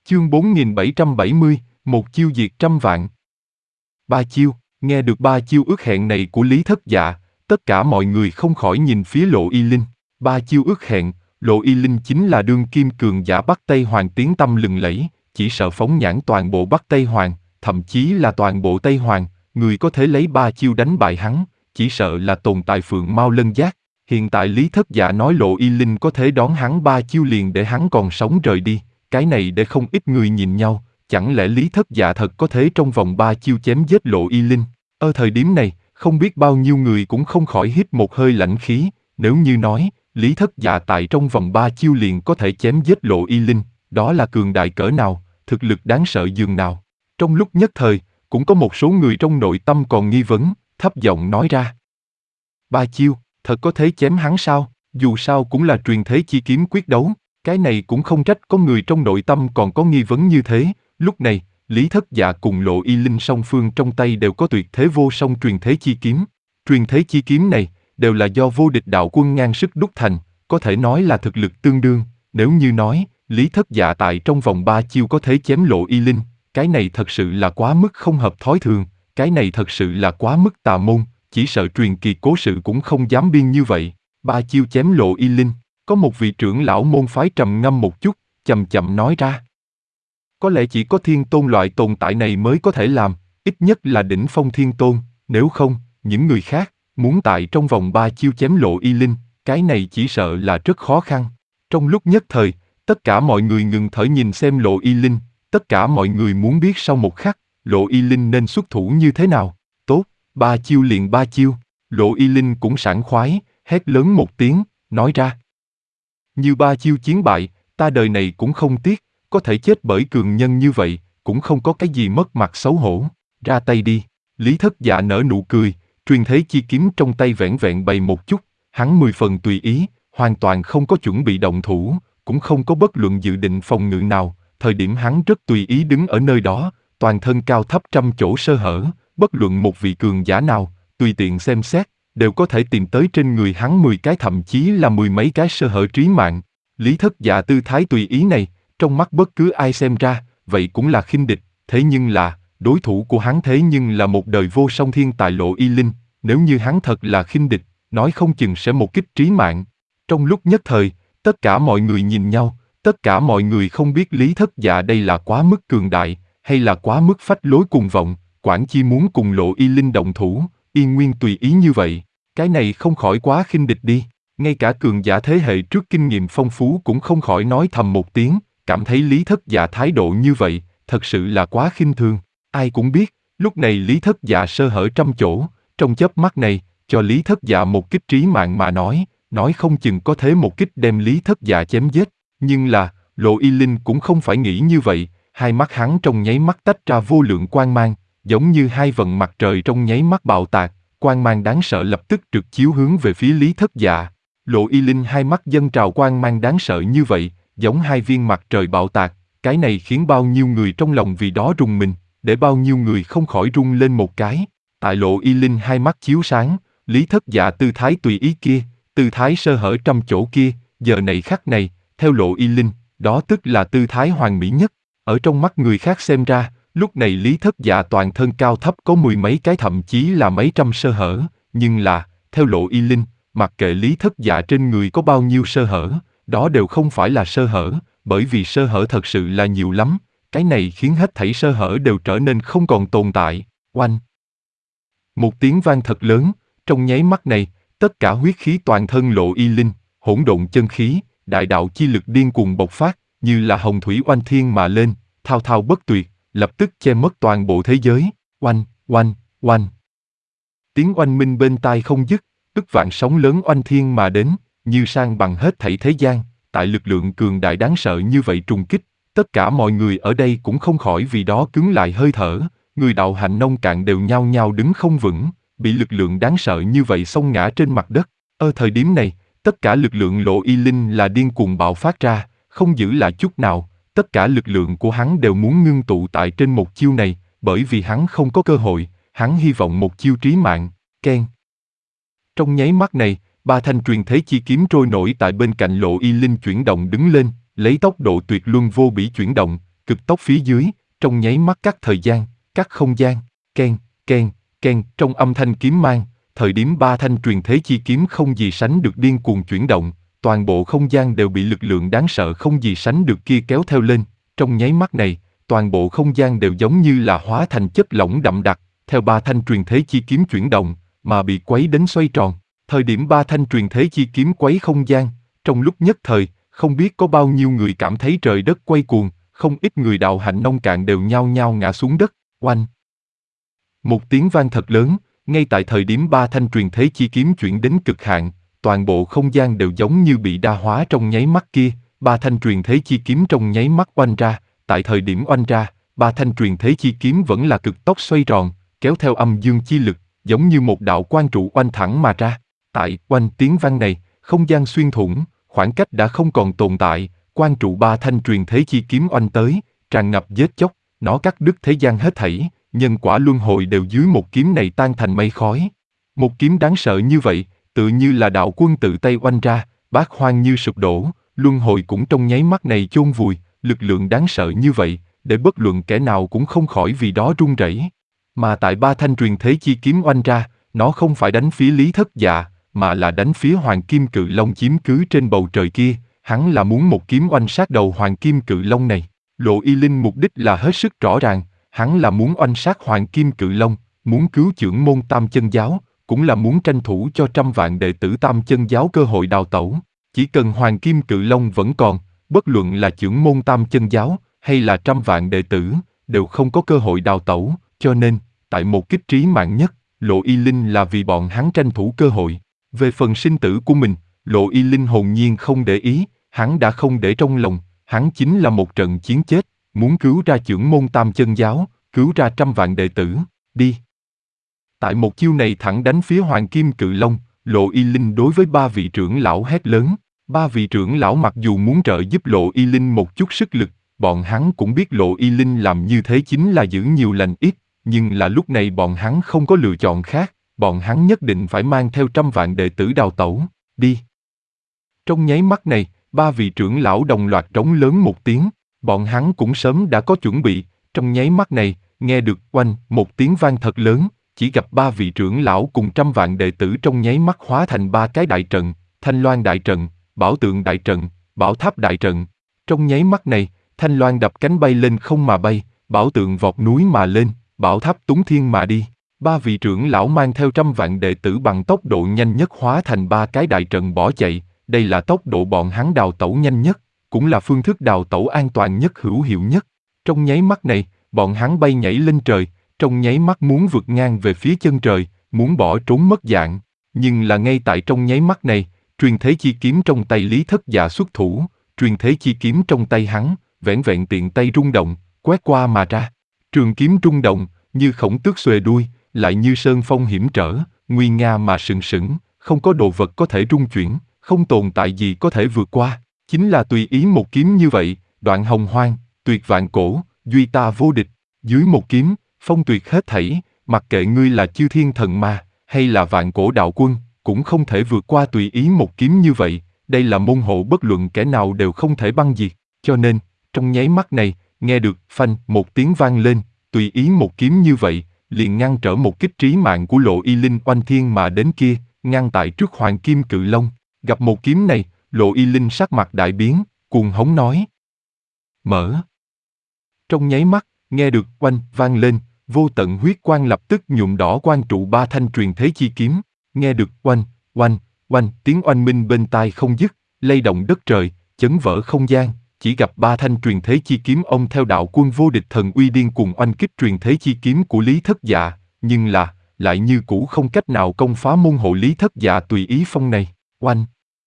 Chương 4770, một chiêu diệt trăm vạn. Ba chiêu, nghe được ba chiêu ước hẹn này của Lý Thất Dạ, tất cả mọi người không khỏi nhìn phía Lộ Y Linh. Ba chiêu ước hẹn, Lộ Y Linh chính là đương kim cường giả Bắc Tây Hoàng tiếng tăm lừng lẫy, chỉ sợ phóng nhãn toàn bộ Bắc Tây Hoàng, thậm chí là toàn bộ Tây Hoàng, người có thể lấy ba chiêu đánh bại hắn, chỉ sợ là tồn tại Phượng Mao Lân Giác. Hiện tại Lý Thất Dạ nói Lộ Y Linh có thể đón hắn ba chiêu liền để hắn còn sống rời đi, cái này để không ít người nhìn nhau, chẳng lẽ Lý Thất Dạ thật có thể trong vòng ba chiêu chém giết Lộ Y Linh? Ở thời điểm này, không biết bao nhiêu người cũng không khỏi hít một hơi lãnh khí, nếu như nói, Lý Thất Dạ tại trong vòng ba chiêu liền có thể chém giết Lộ Y Linh, đó là cường đại cỡ nào, thực lực đáng sợ dường nào. Trong lúc nhất thời, cũng có một số người trong nội tâm còn nghi vấn, thấp giọng nói ra. Ba chiêu, thật có thể chém hắn sao? Dù sao cũng là truyền thế chi kiếm quyết đấu, cái này cũng không trách có người trong nội tâm còn có nghi vấn như thế. Lúc này, Lý Thất Dạ cùng Lộ Y Linh song phương trong tay đều có tuyệt thế vô song truyền thế chi kiếm. Truyền thế chi kiếm này, đều là do vô địch đạo quân ngang sức đúc thành, có thể nói là thực lực tương đương. Nếu như nói, Lý Thất Dạ tại trong vòng ba chiêu có thể chém Lộ Y Linh, cái này thật sự là quá mức không hợp thói thường, cái này thật sự là quá mức tà môn, chỉ sợ truyền kỳ cố sự cũng không dám biên như vậy. Ba chiêu chém Lộ Y Linh, có một vị trưởng lão môn phái trầm ngâm một chút, chậm chậm nói ra. Có lẽ chỉ có thiên tôn loại tồn tại này mới có thể làm, ít nhất là đỉnh phong thiên tôn, nếu không, những người khác, muốn tại trong vòng ba chiêu chém Lộ Y Linh, cái này chỉ sợ là rất khó khăn. Trong lúc nhất thời, tất cả mọi người ngừng thở nhìn xem Lộ Y Linh, tất cả mọi người muốn biết sau một khắc, Lộ Y Linh nên xuất thủ như thế nào. Tốt, ba chiêu liền ba chiêu, Lộ Y Linh cũng sảng khoái, hét lớn một tiếng, nói ra. Như ba chiêu chiến bại, ta đời này cũng không tiếc, có thể chết bởi cường nhân như vậy, cũng không có cái gì mất mặt xấu hổ, ra tay đi. Lý Thất Dạ nở nụ cười, truyền thế chi kiếm trong tay vẻn vẹn bày một chút, hắn 10 phần tùy ý, hoàn toàn không có chuẩn bị động thủ, cũng không có bất luận dự định phòng ngự nào, thời điểm hắn rất tùy ý đứng ở nơi đó, toàn thân cao thấp trăm chỗ sơ hở, bất luận một vị cường giả nào, tùy tiện xem xét, đều có thể tìm tới trên người hắn 10 cái thậm chí là 10 mấy cái sơ hở trí mạng. Lý Thất Dạ tư thái tùy ý này, trong mắt bất cứ ai xem ra, vậy cũng là khinh địch, thế nhưng là, đối thủ của hắn thế nhưng là một đời vô song thiên tài Lộ Y Linh, nếu như hắn thật là khinh địch, nói không chừng sẽ một kích trí mạng. Trong lúc nhất thời, tất cả mọi người nhìn nhau, tất cả mọi người không biết Lý Thất Dạ đây là quá mức cường đại, hay là quá mức phách lối cuồng vọng, quản chi muốn cùng Lộ Y Linh động thủ, yên nguyên tùy ý như vậy, cái này không khỏi quá khinh địch đi. Ngay cả cường giả thế hệ trước kinh nghiệm phong phú cũng không khỏi nói thầm một tiếng, cảm thấy Lý Thất Dạ thái độ như vậy, thật sự là quá khinh thường. Ai cũng biết, lúc này Lý Thất Dạ sơ hở trăm chỗ, trong chớp mắt này, cho Lý Thất Dạ một kích trí mạng mà nói không chừng có thế một kích đem Lý Thất Dạ chém giết. Nhưng là, Lộ Y Linh cũng không phải nghĩ như vậy, hai mắt hắn trong nháy mắt tách ra vô lượng quang mang, giống như hai vầng mặt trời trong nháy mắt bạo tạc, quang mang đáng sợ lập tức trực chiếu hướng về phía Lý Thất Dạ. Lộ Y Linh hai mắt dâng trào quang mang đáng sợ như vậy, giống hai viên mặt trời bạo tạc, cái này khiến bao nhiêu người trong lòng vì đó rùng mình, để bao nhiêu người không khỏi rung lên một cái. Tại Lộ Y Linh hai mắt chiếu sáng, Lý Thất Dạ tư thái tùy ý kia, tư thái sơ hở trăm chỗ kia, giờ này khắc này, theo Lộ Y Linh, đó tức là tư thái hoàn mỹ nhất. Ở trong mắt người khác xem ra, lúc này Lý Thất Dạ toàn thân cao thấp có mười mấy cái thậm chí là mấy trăm sơ hở, nhưng là, theo Lộ Y Linh, mặc kệ Lý Thất Dạ trên người có bao nhiêu sơ hở, đó đều không phải là sơ hở, bởi vì sơ hở thật sự là nhiều lắm, cái này khiến hết thảy sơ hở đều trở nên không còn tồn tại. Oanh! Một tiếng vang thật lớn, trong nháy mắt này, tất cả huyết khí toàn thân Lộ Y Linh, hỗn độn chân khí, đại đạo chi lực điên cuồng bộc phát, như là hồng thủy oanh thiên mà lên, thao thao bất tuyệt, lập tức che mất toàn bộ thế giới. Oanh, oanh, oanh! Tiếng oanh minh bên tai không dứt, ức vạn sóng lớn oanh thiên mà đến, như san bằng hết thảy thế gian. Tại lực lượng cường đại đáng sợ như vậy trùng kích, tất cả mọi người ở đây cũng không khỏi vì đó cứng lại hơi thở, người đạo hạnh nông cạn đều nhao nhao đứng không vững, bị lực lượng đáng sợ như vậy xông ngã trên mặt đất. Ở thời điểm này, tất cả lực lượng Lộ Y Linh là điên cuồng bạo phát ra, không giữ lại chút nào, tất cả lực lượng của hắn đều muốn ngưng tụ tại trên một chiêu này, bởi vì hắn không có cơ hội, hắn hy vọng một chiêu trí mạng. Keng! Trong nháy mắt này, ba thanh truyền thế chi kiếm trôi nổi tại bên cạnh Lộ Y Linh chuyển động đứng lên, lấy tốc độ tuyệt luân vô bỉ chuyển động, cực tốc phía dưới, trong nháy mắt cắt thời gian, cắt không gian, keng, keng, keng, trong âm thanh kiếm mang, thời điểm ba thanh truyền thế chi kiếm không gì sánh được điên cuồng chuyển động, toàn bộ không gian đều bị lực lượng đáng sợ không gì sánh được kia kéo theo lên, trong nháy mắt này, toàn bộ không gian đều giống như là hóa thành chất lỏng đậm đặc, theo ba thanh truyền thế chi kiếm chuyển động, mà bị quấy đến xoay tròn. Thời điểm ba thanh truyền thế chi kiếm quấy không gian, trong lúc nhất thời, không biết có bao nhiêu người cảm thấy trời đất quay cuồng, không ít người đạo hạnh nông cạn đều nhao nhao ngã xuống đất, oanh. Một tiếng vang thật lớn, ngay tại thời điểm ba thanh truyền thế chi kiếm chuyển đến cực hạn, toàn bộ không gian đều giống như bị đa hóa trong nháy mắt kia, ba thanh truyền thế chi kiếm trong nháy mắt oanh ra, tại thời điểm oanh ra, ba thanh truyền thế chi kiếm vẫn là cực tốc xoay tròn, kéo theo âm dương chi lực, giống như một đạo quang trụ oanh thẳng mà ra. Tại oanh tiếng vang này, không gian xuyên thủng, khoảng cách đã không còn tồn tại, quang trụ ba thanh truyền thế chi kiếm oanh tới, tràn ngập giết chóc, nó cắt đứt thế gian hết thảy, nhân quả luân hồi đều dưới một kiếm này tan thành mây khói. Một kiếm đáng sợ như vậy, tự như là đạo quân tự tay oanh ra, bát hoang như sụp đổ, luân hồi cũng trong nháy mắt này chôn vùi, lực lượng đáng sợ như vậy, để bất luận kẻ nào cũng không khỏi vì đó run rẩy. Mà tại ba thanh truyền thế chi kiếm oanh ra, nó không phải đánh phía Lý Thất Dạ, mà là đánh phía Hoàng Kim Cự Long chiếm cứ trên bầu trời kia, hắn là muốn một kiếm oanh sát đầu Hoàng Kim Cự Long này. Lộ Y Linh mục đích là hết sức rõ ràng, hắn là muốn oanh sát Hoàng Kim Cự Long, muốn cứu chưởng môn Tam Chân Giáo, cũng là muốn tranh thủ cho trăm vạn đệ tử Tam Chân Giáo cơ hội đào tẩu. Chỉ cần Hoàng Kim Cự Long vẫn còn, bất luận là chưởng môn Tam Chân Giáo, hay là trăm vạn đệ tử, đều không có cơ hội đào tẩu, cho nên, tại một kích trí mạng nhất, Lộ Y Linh là vì bọn hắn tranh thủ cơ hội. Về phần sinh tử của mình, Lộ Y Linh hồn nhiên không để ý, hắn đã không để trong lòng, hắn chính là một trận chiến chết, muốn cứu ra chưởng môn Tam Chân Giáo, cứu ra trăm vạn đệ tử, đi. Tại một chiêu này thẳng đánh phía Hoàng Kim Cự Long, Lộ Y Linh đối với ba vị trưởng lão hét lớn. Ba vị trưởng lão mặc dù muốn trợ giúp Lộ Y Linh một chút sức lực, bọn hắn cũng biết Lộ Y Linh làm như thế chính là giữ nhiều lành ít, nhưng là lúc này bọn hắn không có lựa chọn khác, bọn hắn nhất định phải mang theo trăm vạn đệ tử đào tẩu, đi. Trong nháy mắt này, ba vị trưởng lão đồng loạt trống lớn một tiếng, bọn hắn cũng sớm đã có chuẩn bị, trong nháy mắt này, nghe được oanh một tiếng vang thật lớn, chỉ gặp ba vị trưởng lão cùng trăm vạn đệ tử trong nháy mắt hóa thành ba cái đại trận, Thanh Loan đại trận, Bảo Tượng đại trận, Bảo Tháp đại trận. Trong nháy mắt này, Thanh Loan đập cánh bay lên không mà bay, Bảo Tượng vọt núi mà lên, Bảo Tháp túng thiên mà đi. Ba vị trưởng lão mang theo trăm vạn đệ tử bằng tốc độ nhanh nhất hóa thành ba cái đại trận bỏ chạy, đây là tốc độ bọn hắn đào tẩu nhanh nhất, cũng là phương thức đào tẩu an toàn nhất hữu hiệu nhất. Trong nháy mắt này, bọn hắn bay nhảy lên trời, trong nháy mắt muốn vượt ngang về phía chân trời, muốn bỏ trốn mất dạng. Nhưng là ngay tại trong nháy mắt này, truyền thế chi kiếm trong tay Lý Thất Dạ xuất thủ, truyền thế chi kiếm trong tay hắn, vẻn vẹn tiện tay rung động, quét qua mà ra. Trường kiếm rung động, như khổng tước xuề đuôi, lại như sơn phong hiểm trở, nguy nga mà sừng sững, không có đồ vật có thể rung chuyển, không tồn tại gì có thể vượt qua. Chính là tùy ý một kiếm như vậy, đoạn hồng hoang, tuyệt vạn cổ, duy ta vô địch. Dưới một kiếm, phong tuyệt hết thảy, mặc kệ ngươi là chư thiên thần ma, hay là vạn cổ đạo quân, cũng không thể vượt qua tùy ý một kiếm như vậy. Đây là môn hộ bất luận kẻ nào đều không thể băng diệt. Cho nên, trong nháy mắt này, nghe được phanh một tiếng vang lên, tùy ý một kiếm như vậy, liền ngăn trở một kích trí mạng của Lộ Y Linh oanh thiên mà đến kia, ngăn tại trước Hoàng Kim Cự Long. Gặp một kiếm này, Lộ Y Linh sắc mặt đại biến, cuồng hống nói. Mở. Trong nháy mắt, nghe được oanh vang lên, vô tận huyết quang lập tức nhuộm đỏ quang trụ ba thanh truyền thế chi kiếm. Nghe được oanh, oanh, oanh, tiếng oanh minh bên tai không dứt, lay động đất trời, chấn vỡ không gian. Chỉ gặp ba thanh truyền thế chi kiếm ông theo đạo quân vô địch thần uy điên cuồng oanh kích truyền thế chi kiếm của Lý Thất Dạ, nhưng là, lại như cũ không cách nào công phá môn hộ Lý Thất Dạ tùy ý phong này. Oanh.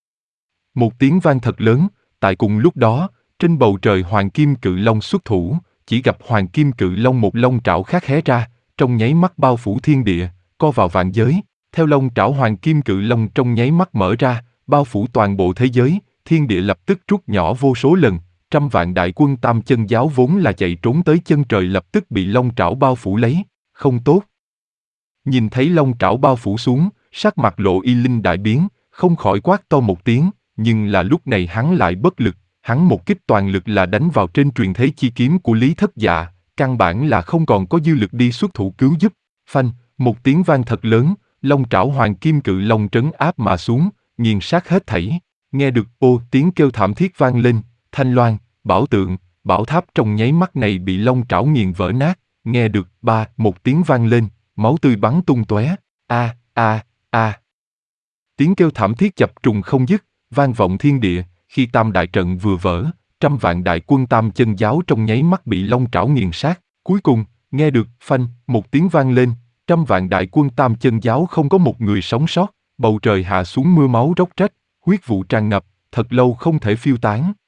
Một tiếng vang thật lớn, tại cùng lúc đó, trên bầu trời Hoàng Kim Cự Long xuất thủ, chỉ gặp Hoàng Kim Cự Long một long trảo khác hé ra, trong nháy mắt bao phủ thiên địa, co vào vạn giới. Theo long trảo Hoàng Kim Cự Long trong nháy mắt mở ra, bao phủ toàn bộ thế giới, thiên địa lập tức rút nhỏ vô số lần, trăm vạn đại quân Tam Chân Giáo vốn là chạy trốn tới chân trời lập tức bị long trảo bao phủ lấy, không tốt. Nhìn thấy long trảo bao phủ xuống, sắc mặt Lộ Y Linh đại biến, không khỏi quát to một tiếng, nhưng là lúc này hắn lại bất lực, Hắn một kích toàn lực là đánh vào trên truyền thế chi kiếm của Lý Thất Dạ, căn bản là không còn có dư lực đi xuất thủ cứu giúp. Phanh, một tiếng vang thật lớn, long trảo hoàng kim cự long trấn áp mà xuống, nghiền sát hết thảy. Nghe được ô tiếng kêu thảm thiết vang lên, thanh loan, bảo tượng, bảo tháp trong nháy mắt này bị long trảo nghiền vỡ nát. Nghe được ba một tiếng vang lên, máu tươi bắn tung tóe. A a a. Tiếng kêu thảm thiết chập trùng không dứt, vang vọng thiên địa. Khi tam đại trận vừa vỡ, trăm vạn đại quân tam chân giáo trong nháy mắt bị long trảo nghiền sát. Cuối cùng, nghe được phanh một tiếng vang lên, trăm vạn đại quân tam chân giáo không có một người sống sót. Bầu trời hạ xuống mưa máu róc rách, huyết vụ tràn ngập, thật lâu không thể phiêu tán.